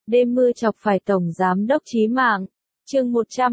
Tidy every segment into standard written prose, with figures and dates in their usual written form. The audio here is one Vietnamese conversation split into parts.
Đêm mưa chọc phải Tổng Giám đốc chí mạng. Chương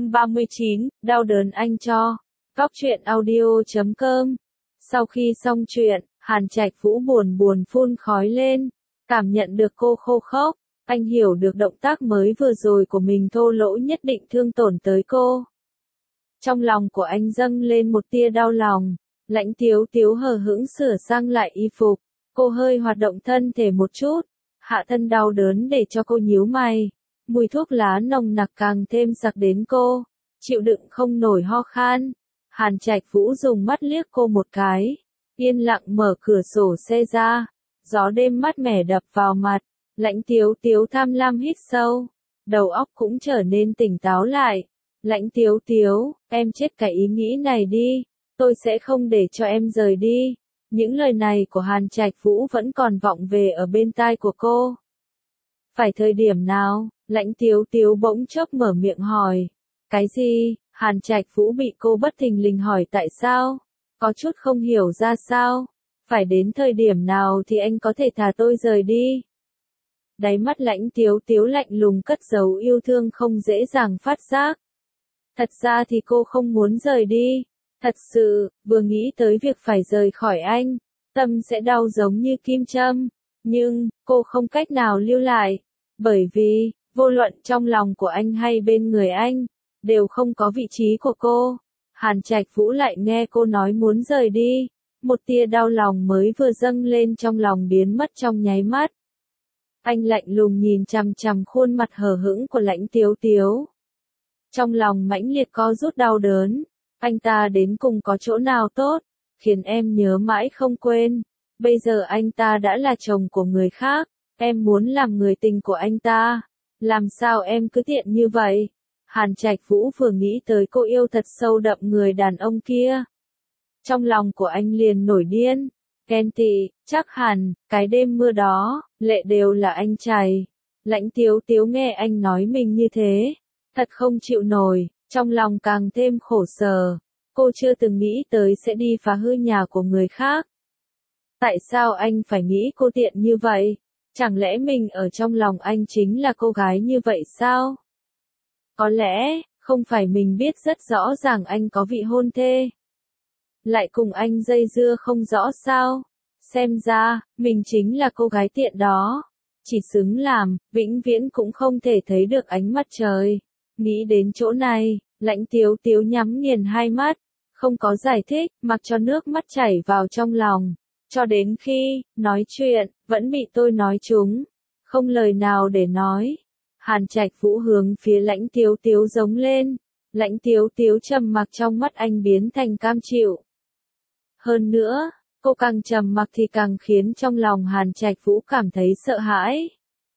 139, đau đớn anh cho. Góc truyện audio.com. Sau khi xong chuyện, Hàn Trạch Vũ buồn buồn phun khói lên. Cảm nhận được cô khô khốc. Anh hiểu được động tác mới vừa rồi của mình thô lỗ nhất định thương tổn tới cô. Trong lòng của anh dâng lên một tia đau lòng. Lãnh Tiếu Tiếu hờ hững sửa sang lại y phục. Cô hơi hoạt động thân thể một chút. Hạ thân đau đớn để cho cô nhíu mày. Mùi thuốc lá nồng nặc càng thêm sặc đến cô. Chịu đựng không nổi ho khan. Hàn Trạch Vũ dùng mắt liếc cô một cái. Yên lặng mở cửa sổ xe ra. Gió đêm mát mẻ đập vào mặt. Lãnh Tiếu Tiếu tham lam hít sâu. Đầu óc cũng trở nên tỉnh táo lại. Lãnh Tiếu Tiếu, em chết cái ý nghĩ này đi. Tôi sẽ không để cho em rời đi. Những lời này của Hàn Trạch Vũ vẫn còn vọng về ở bên tai của cô. Phải thời điểm nào? Lãnh Tiếu Tiếu bỗng chốc mở miệng hỏi. Cái gì? Hàn Trạch Vũ bị cô bất thình lình hỏi tại sao? Có chút không hiểu ra sao? Phải đến thời điểm nào thì anh có thể thả tôi rời đi? Đáy mắt Lãnh Tiếu Tiếu lạnh lùng cất giấu yêu thương không dễ dàng phát giác. Thật ra thì cô không muốn rời đi. Thật sự, vừa nghĩ tới việc phải rời khỏi anh, tâm sẽ đau giống như kim châm. Nhưng, cô không cách nào lưu lại. Bởi vì, vô luận trong lòng của anh hay bên người anh, đều không có vị trí của cô. Hàn Trạch Vũ lại nghe cô nói muốn rời đi. Một tia đau lòng mới vừa dâng lên trong lòng biến mất trong nháy mắt. Anh lạnh lùng nhìn chằm chằm khuôn mặt hờ hững của Lãnh Tiếu Tiếu. Trong lòng mãnh liệt co rút đau đớn. Anh ta đến cùng có chỗ nào tốt, khiến em nhớ mãi không quên. Bây giờ anh ta đã là chồng của người khác, em muốn làm người tình của anh ta. Làm sao em cứ tiện như vậy? Hàn Trạch Vũ vừa nghĩ tới cô yêu thật sâu đậm người đàn ông kia. Trong lòng của anh liền nổi điên. Ghen tị, chắc hẳn, cái đêm mưa đó, lệ đều là anh chảy. Lãnh Tiếu Tiếu nghe anh nói mình như thế, thật không chịu nổi. Trong lòng càng thêm khổ sở, cô chưa từng nghĩ tới sẽ đi phá hư nhà của người khác. Tại sao anh phải nghĩ cô tiện như vậy? Chẳng lẽ mình ở trong lòng anh chính là cô gái như vậy sao? Có lẽ, không phải mình biết rất rõ ràng anh có vị hôn thê. Lại cùng anh dây dưa không rõ sao? Xem ra, mình chính là cô gái tiện đó. Chỉ xứng làm, vĩnh viễn cũng không thể thấy được ánh mặt trời. Nghĩ đến chỗ này, Lãnh Tiếu Tiếu nhắm nghiền hai mắt, không có giải thích, mặc cho nước mắt chảy vào trong lòng. Cho đến khi, nói chuyện, vẫn bị tôi nói trúng. Không lời nào để nói. Hàn Trạch Vũ hướng phía Lãnh Tiếu Tiếu giống lên. Lãnh Tiếu Tiếu trầm mặc trong mắt anh biến thành cam chịu. Hơn nữa, cô càng trầm mặc thì càng khiến trong lòng Hàn Trạch Vũ cảm thấy sợ hãi.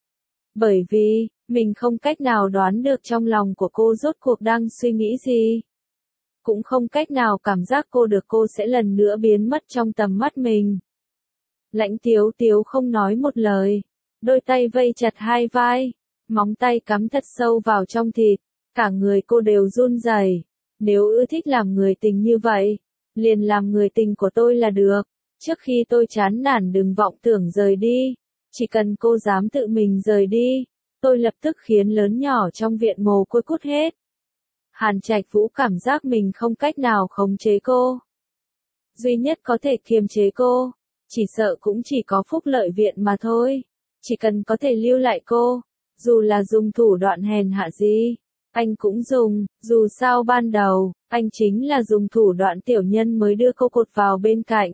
Bởi vì, mình không cách nào đoán được trong lòng của cô rốt cuộc đang suy nghĩ gì. Cũng không cách nào cảm giác cô sẽ lần nữa biến mất trong tầm mắt mình. Lãnh Tiếu Tiếu không nói một lời. Đôi tay vây chặt hai vai. Móng tay cắm thật sâu vào trong thịt. Cả người cô đều run rẩy. Nếu ưa thích làm người tình như vậy, liền làm người tình của tôi là được. Trước khi tôi chán nản đừng vọng tưởng rời đi. Chỉ cần cô dám tự mình rời đi, tôi lập tức khiến lớn nhỏ trong viện mồ côi cút hết. Hàn Trạch Vũ cảm giác mình không cách nào khống chế cô. Duy nhất có thể kiềm chế cô, chỉ sợ cũng chỉ có Phúc Lợi Viện mà thôi. Chỉ cần có thể lưu lại cô, dù là dùng thủ đoạn hèn hạ gì, anh cũng dùng, dù sao ban đầu, anh chính là dùng thủ đoạn tiểu nhân mới đưa cô cột vào bên cạnh.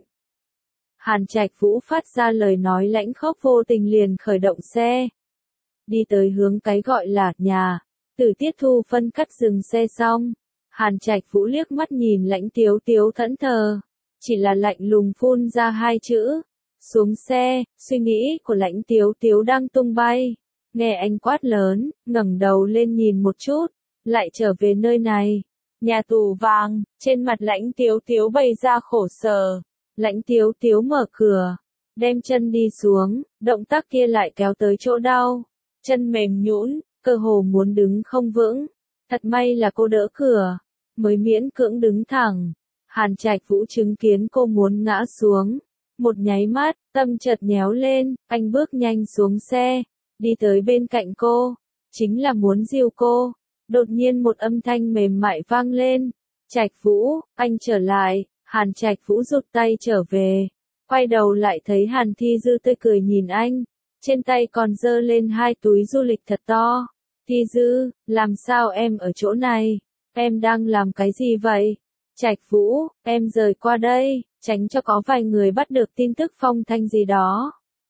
Hàn Trạch Vũ phát ra lời nói lãnh khốc vô tình liền khởi động xe. Đi tới hướng cái gọi là nhà. Từ Tiết Thu phân cắt dừng xe xong. Hàn Trạch Vũ liếc mắt nhìn Lãnh Tiếu Tiếu thẫn thờ. Chỉ là lạnh lùng phun ra hai chữ. Xuống xe, suy nghĩ của Lãnh Tiếu Tiếu đang tung bay. Nghe anh quát lớn, ngẩng đầu lên nhìn một chút. Lại trở về nơi này. Nhà tù vàng, trên mặt Lãnh Tiếu Tiếu bày ra khổ sở. Lãnh Tiếu Tiếu mở cửa, đem chân đi xuống, động tác kia lại kéo tới chỗ đau. Chân mềm nhũn, cơ hồ muốn đứng không vững. Thật may là cô đỡ cửa, mới miễn cưỡng đứng thẳng. Hàn Trạch Vũ chứng kiến cô muốn ngã xuống. Một nháy mắt, tâm chợt nhéo lên, anh bước nhanh xuống xe. đi tới bên cạnh cô, chính là muốn dìu cô. Đột nhiên một âm thanh mềm mại vang lên, Trạch Vũ, anh trở lại. Hàn Trạch Vũ rụt tay trở về, quay đầu lại thấy Hàn Thi Dư tươi cười nhìn anh, trên tay còn giơ lên 2 túi du lịch thật to. Thi Dư, làm sao em ở chỗ này? Em đang làm cái gì vậy? Trạch Vũ, em rời qua đây, tránh cho có vài người bắt được tin tức phong thanh gì đó.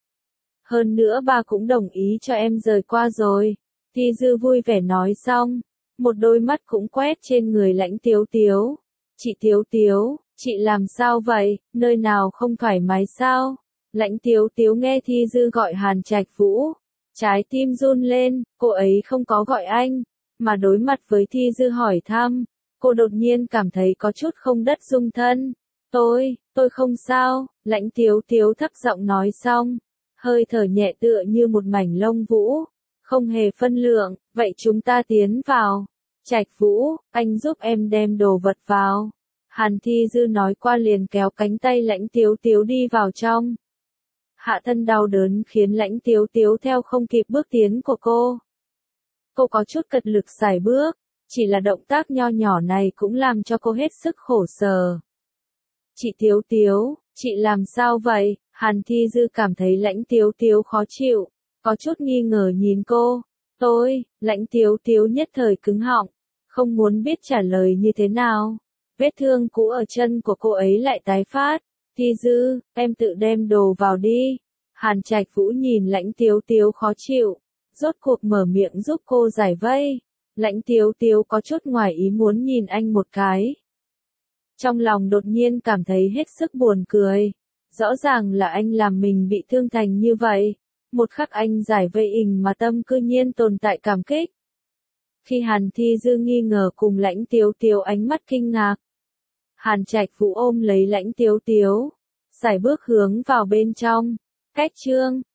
Hơn nữa ba cũng đồng ý cho em rời qua rồi. Thi Dư vui vẻ nói xong, một đôi mắt cũng quét trên người Lãnh Tiếu Tiếu. Chị Tiếu Tiếu, chị làm sao vậy, nơi nào không thoải mái sao? Lãnh Tiếu Tiếu nghe Thi Dư gọi Hàn Trạch Vũ, trái tim run lên, cô ấy không có gọi anh, mà đối mặt với Thi Dư hỏi thăm, cô đột nhiên cảm thấy có chút không đất dung thân. Tôi không sao, Lãnh Tiếu Tiếu thấp giọng nói xong, hơi thở nhẹ tựa như một mảnh lông vũ, không hề phân lượng, vậy chúng ta tiến vào. Trạch Vũ, anh giúp em đem đồ vật vào. Hàn Thi Dư nói qua liền kéo cánh tay Lãnh Tiếu Tiếu đi vào trong. Hạ thân đau đớn khiến Lãnh Tiếu Tiếu theo không kịp bước tiến của cô. Cô có chút cật lực sải bước, chỉ là động tác nho nhỏ này cũng làm cho cô hết sức khổ sở. Chị Tiếu Tiếu, chị làm sao vậy? Hàn Thi Dư cảm thấy Lãnh Tiếu Tiếu khó chịu, có chút nghi ngờ nhìn cô. Lãnh Tiếu Tiếu nhất thời cứng họng, không muốn biết trả lời như thế nào. Vết thương cũ ở chân của cô ấy lại tái phát. Thi Dư, em tự đem đồ vào đi. Hàn Trạch Vũ nhìn Lãnh Tiếu Tiếu khó chịu, rốt cuộc mở miệng giúp cô giải vây. Lãnh Tiếu Tiếu có chút ngoài ý muốn nhìn anh một cái. Trong lòng đột nhiên cảm thấy hết sức buồn cười. Rõ ràng là anh làm mình bị thương thành như vậy. Một khắc anh giải vây mà tâm cư nhiên tồn tại cảm kích. Khi Hàn Thi Dư nghi ngờ cùng Lãnh Tiếu Tiếu ánh mắt kinh ngạc. Hàn Trạch Vũ ôm lấy Lãnh Tiếu Tiếu, sải bước hướng vào bên trong. Cách chương